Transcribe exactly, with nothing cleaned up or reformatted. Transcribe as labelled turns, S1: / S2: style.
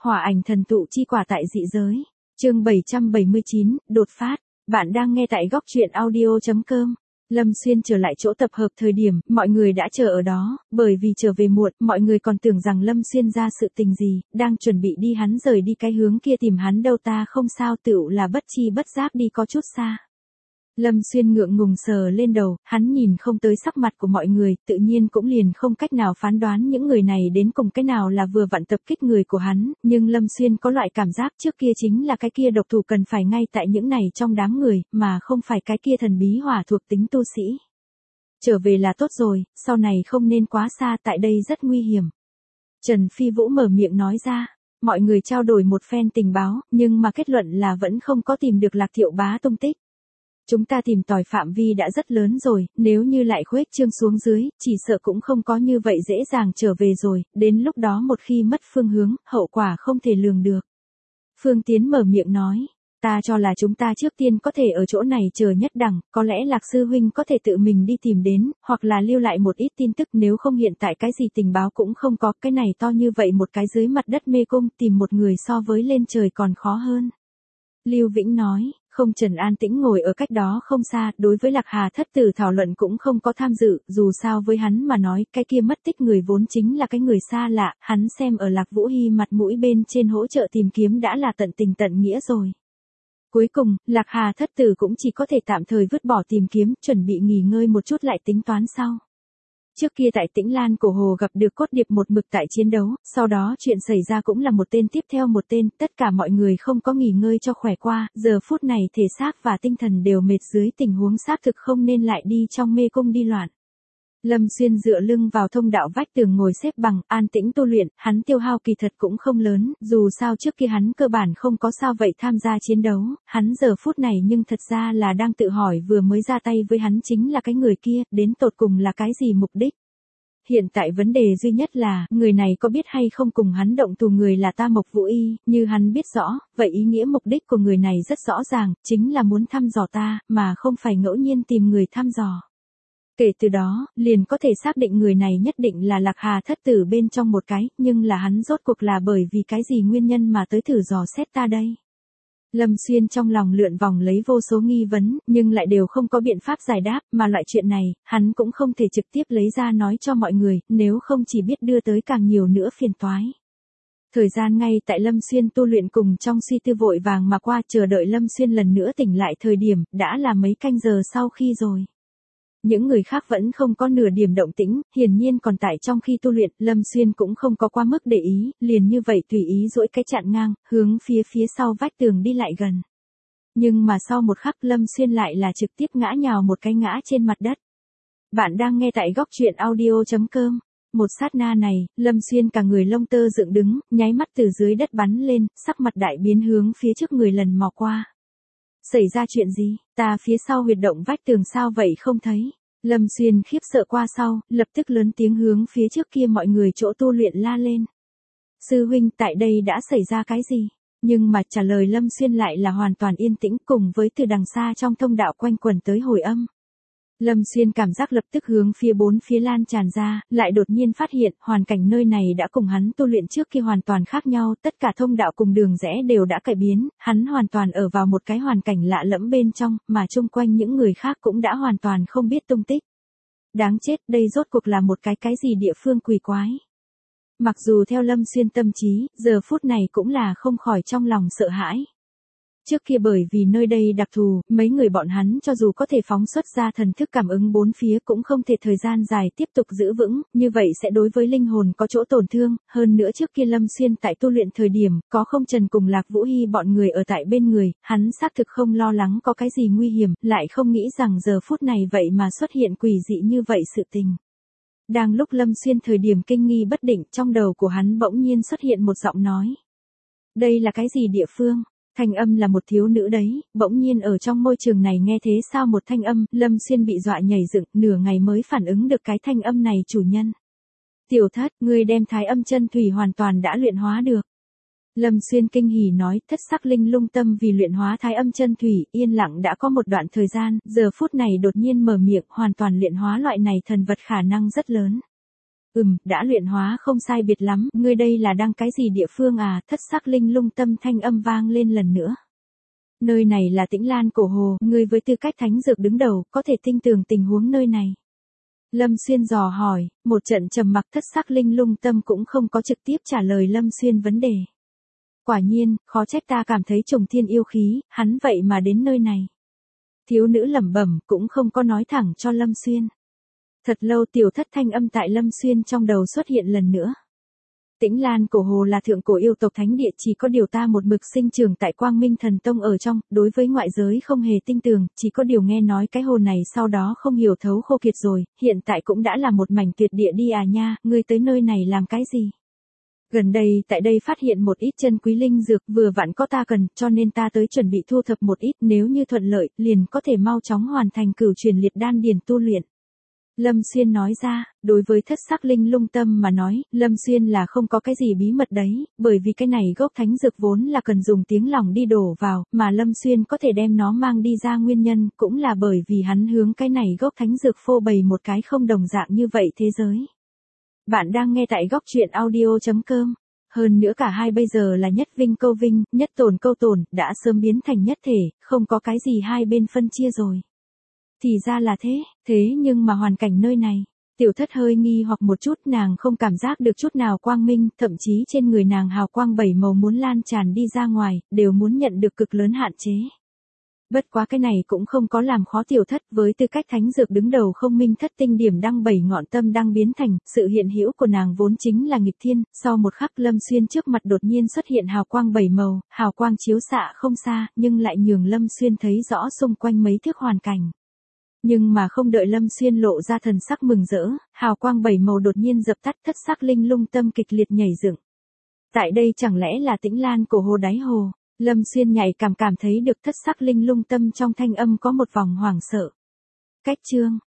S1: Hỏa ảnh thần tụ chi quả tại dị giới. Chương bảy trăm bảy mươi chín, đột phát. Bạn đang nghe tại góc truyện audio chấm com. Lâm Xuyên trở lại chỗ tập hợp thời điểm, mọi người đã chờ ở đó, bởi vì trở về muộn, mọi người còn tưởng rằng Lâm Xuyên ra sự tình gì, đang chuẩn bị đi hắn rời đi cái hướng kia tìm hắn đâu ta không sao tựu là bất chi bất giác đi có chút xa. Lâm Xuyên ngượng ngùng sờ lên đầu, hắn nhìn không tới sắc mặt của mọi người, tự nhiên cũng liền không cách nào phán đoán những người này đến cùng cái nào là vừa vặn tập kích người của hắn, nhưng Lâm Xuyên có loại cảm giác trước kia chính là cái kia độc thủ cần phải ngay tại những này trong đám người, mà không phải cái kia thần bí hỏa thuộc tính tu sĩ. Trở về là tốt rồi, sau này không nên quá xa, tại đây rất nguy hiểm. Trần Phi Vũ mở miệng nói ra. Mọi người trao đổi một phen tình báo, nhưng mà kết luận là vẫn không có tìm được Lạc Thiệu Bá tung tích. Chúng ta tìm tòi phạm vi đã rất lớn rồi, nếu như lại khuếch trương xuống dưới, chỉ sợ cũng không có như vậy dễ dàng trở về rồi, đến lúc đó một khi mất phương hướng, hậu quả không thể lường được. Phương Tiến mở miệng nói, ta cho là chúng ta trước tiên có thể ở chỗ này chờ nhất đẳng, có lẽ Lạc Sư Huynh có thể tự mình đi tìm đến, hoặc là lưu lại một ít tin tức, nếu không hiện tại cái gì tình báo cũng không có, cái này to như vậy một cái dưới mặt đất mê cung, tìm một người so với lên trời còn khó hơn. Lưu Vĩnh nói. Không Trần an tĩnh ngồi ở cách đó không xa, đối với Lạc Hà thất tử thảo luận cũng không có tham dự, dù sao với hắn mà nói, cái kia mất tích người vốn chính là cái người xa lạ, hắn xem ở Lạc Vũ Hy mặt mũi bên trên hỗ trợ tìm kiếm đã là tận tình tận nghĩa rồi. Cuối cùng, Lạc Hà thất tử cũng chỉ có thể tạm thời vứt bỏ tìm kiếm, chuẩn bị nghỉ ngơi một chút lại tính toán sau. Trước kia tại Tĩnh Lan Cổ Hồ gặp được Cốt Điệp một mực tại chiến đấu, sau đó chuyện xảy ra cũng là một tên tiếp theo một tên, tất cả mọi người không có nghỉ ngơi cho khỏe qua, giờ phút này thể xác và tinh thần đều mệt dưới tình huống xác thực không nên lại đi trong mê cung đi loạn. Lâm Xuyên dựa lưng vào thông đạo vách tường ngồi xếp bằng, an tĩnh tu luyện, hắn tiêu hao kỳ thật cũng không lớn, dù sao trước kia hắn cơ bản không có sao vậy tham gia chiến đấu, hắn giờ phút này nhưng thật ra là đang tự hỏi vừa mới ra tay với hắn chính là cái người kia, đến tột cùng là cái gì mục đích. Hiện tại vấn đề duy nhất là, người này có biết hay không cùng hắn động thủ người là ta Mộc Vũ Y, như hắn biết rõ, vậy ý nghĩa mục đích của người này rất rõ ràng, chính là muốn thăm dò ta, mà không phải ngẫu nhiên tìm người thăm dò. Kể từ đó, liền có thể xác định người này nhất định là Lạc Hà thất tử bên trong một cái, nhưng là hắn rốt cuộc là bởi vì cái gì nguyên nhân mà tới thử dò xét ta đây. Lâm Xuyên trong lòng lượn vòng lấy vô số nghi vấn, nhưng lại đều không có biện pháp giải đáp, mà loại chuyện này, hắn cũng không thể trực tiếp lấy ra nói cho mọi người, nếu không chỉ biết đưa tới càng nhiều nữa phiền toái. Thời gian ngay tại Lâm Xuyên tu luyện cùng trong suy tư vội vàng mà qua, chờ đợi Lâm Xuyên lần nữa tỉnh lại thời điểm, đã là mấy canh giờ sau khi rồi. Những người khác vẫn không có nửa điểm động tĩnh, hiển nhiên còn tại trong khi tu luyện, Lâm Xuyên cũng không có quá mức để ý, liền như vậy tùy ý duỗi cái chặn ngang, hướng phía phía sau vách tường đi lại gần. Nhưng mà sau một khắc Lâm Xuyên lại là trực tiếp ngã nhào một cái ngã trên mặt đất. Bạn đang nghe tại góc truyện audio chấm com. Một sát na này, Lâm Xuyên cả người lông tơ dựng đứng, nháy mắt từ dưới đất bắn lên, sắc mặt đại biến hướng phía trước người lần mò qua. Xảy ra chuyện gì, ta phía sau huyệt động vách tường sao vậy không thấy. Lâm Xuyên khiếp sợ qua sau, lập tức lớn tiếng hướng phía trước kia mọi người chỗ tu luyện la lên. Sư huynh tại đây đã xảy ra cái gì? Nhưng mà trả lời Lâm Xuyên lại là hoàn toàn yên tĩnh cùng với từ đằng xa trong thông đạo quanh quẩn tới hồi âm. Lâm Xuyên cảm giác lập tức hướng phía bốn phía lan tràn ra, lại đột nhiên phát hiện hoàn cảnh nơi này đã cùng hắn tu luyện trước kia hoàn toàn khác nhau, tất cả thông đạo cùng đường rẽ đều đã cải biến, hắn hoàn toàn ở vào một cái hoàn cảnh lạ lẫm bên trong, mà chung quanh những người khác cũng đã hoàn toàn không biết tung tích. Đáng chết, đây rốt cuộc là một cái cái gì địa phương quỷ quái. Mặc dù theo Lâm Xuyên tâm trí, giờ phút này cũng là không khỏi trong lòng sợ hãi. Trước kia bởi vì nơi đây đặc thù, mấy người bọn hắn cho dù có thể phóng xuất ra thần thức cảm ứng bốn phía cũng không thể thời gian dài tiếp tục giữ vững, như vậy sẽ đối với linh hồn có chỗ tổn thương, hơn nữa trước kia Lâm Xuyên tại tu luyện thời điểm, có không Trần cùng Lạc Vũ Hy bọn người ở tại bên người, hắn xác thực không lo lắng có cái gì nguy hiểm, lại không nghĩ rằng giờ phút này vậy mà xuất hiện quỷ dị như vậy sự tình. Đang lúc Lâm Xuyên thời điểm kinh nghi bất định, trong đầu của hắn bỗng nhiên xuất hiện một giọng nói. Đây là cái gì địa phương? Thanh âm là một thiếu nữ đấy, bỗng nhiên ở trong môi trường này nghe thế sao một thanh âm, Lâm Xuyên bị dọa nhảy dựng, nửa ngày mới phản ứng được cái thanh âm này chủ nhân. Tiểu thất, ngươi đem thái âm chân thủy hoàn toàn đã luyện hóa được. Lâm Xuyên kinh hỉ nói, thất sắc linh lung tâm vì luyện hóa thái âm chân thủy, yên lặng đã có một đoạn thời gian, giờ phút này đột nhiên mở miệng, hoàn toàn luyện hóa loại này thần vật khả năng rất lớn. Ừm, đã luyện hóa không sai biệt lắm, ngươi đây là đang cái gì địa phương à, thất sắc linh lung tâm thanh âm vang lên lần nữa. Nơi này là Tĩnh Lan Cổ Hồ, ngươi với tư cách thánh dược đứng đầu, có thể tin tưởng tình huống nơi này. Lâm Xuyên dò hỏi, một trận trầm mặc thất sắc linh lung tâm cũng không có trực tiếp trả lời Lâm Xuyên vấn đề. Quả nhiên, khó trách ta cảm thấy trùng thiên yêu khí, hắn vậy mà đến nơi này. Thiếu nữ lẩm bẩm cũng không có nói thẳng cho Lâm Xuyên. Thật lâu tiểu thất thanh âm tại Lâm Xuyên trong đầu xuất hiện lần nữa. Tĩnh Lan Cổ Hồ là thượng cổ yêu tộc thánh địa, chỉ có điều ta một mực sinh trưởng tại Quang Minh Thần Tông ở trong, đối với ngoại giới không hề tin tưởng, chỉ có điều nghe nói cái hồ này sau đó không hiểu thấu khô kiệt rồi, hiện tại cũng đã là một mảnh tuyệt địa đi à nha, ngươi tới nơi này làm cái gì? Gần đây tại đây phát hiện một ít chân quý linh dược, vừa vặn có ta cần, cho nên ta tới chuẩn bị thu thập một ít, nếu như thuận lợi, liền có thể mau chóng hoàn thành cửu truyền liệt đan điền tu luyện. Lâm Xuyên nói ra, đối với thất sắc linh lung tâm mà nói, Lâm Xuyên là không có cái gì bí mật đấy, bởi vì cái này gốc thánh dược vốn là cần dùng tiếng lòng đi đổ vào, mà Lâm Xuyên có thể đem nó mang đi ra nguyên nhân, cũng là bởi vì hắn hướng cái này gốc thánh dược phô bày một cái không đồng dạng như vậy thế giới. Bạn đang nghe tại góc truyện audio chấm com. Hơn nữa cả hai bây giờ là nhất vinh câu vinh, nhất tồn câu tồn, đã sớm biến thành nhất thể, không có cái gì hai bên phân chia rồi. Thì ra là thế, thế nhưng mà hoàn cảnh nơi này, tiểu thất hơi nghi hoặc một chút, nàng không cảm giác được chút nào quang minh, thậm chí trên người nàng hào quang bảy màu muốn lan tràn đi ra ngoài, đều muốn nhận được cực lớn hạn chế. Bất quá cái này cũng không có làm khó tiểu thất, với tư cách thánh dược đứng đầu không minh thất tinh điểm đăng bảy ngọn tâm đăng biến thành, sự hiện hữu của nàng vốn chính là nghịch thiên, sau một khắc Lâm Xuyên trước mặt đột nhiên xuất hiện hào quang bảy màu, hào quang chiếu xạ không xa, nhưng lại nhường Lâm Xuyên thấy rõ xung quanh mấy thước hoàn cảnh. Nhưng mà không đợi Lâm Xuyên lộ ra thần sắc mừng rỡ, hào quang bảy màu đột nhiên dập tắt, thất sắc linh lung tâm kịch liệt nhảy dựng. Tại đây chẳng lẽ là Tĩnh Lan Cổ Hồ đáy hồ? Lâm Xuyên nhạy cảm cảm thấy được thất sắc linh lung tâm trong thanh âm có một vòng hoảng sợ. Cách chương,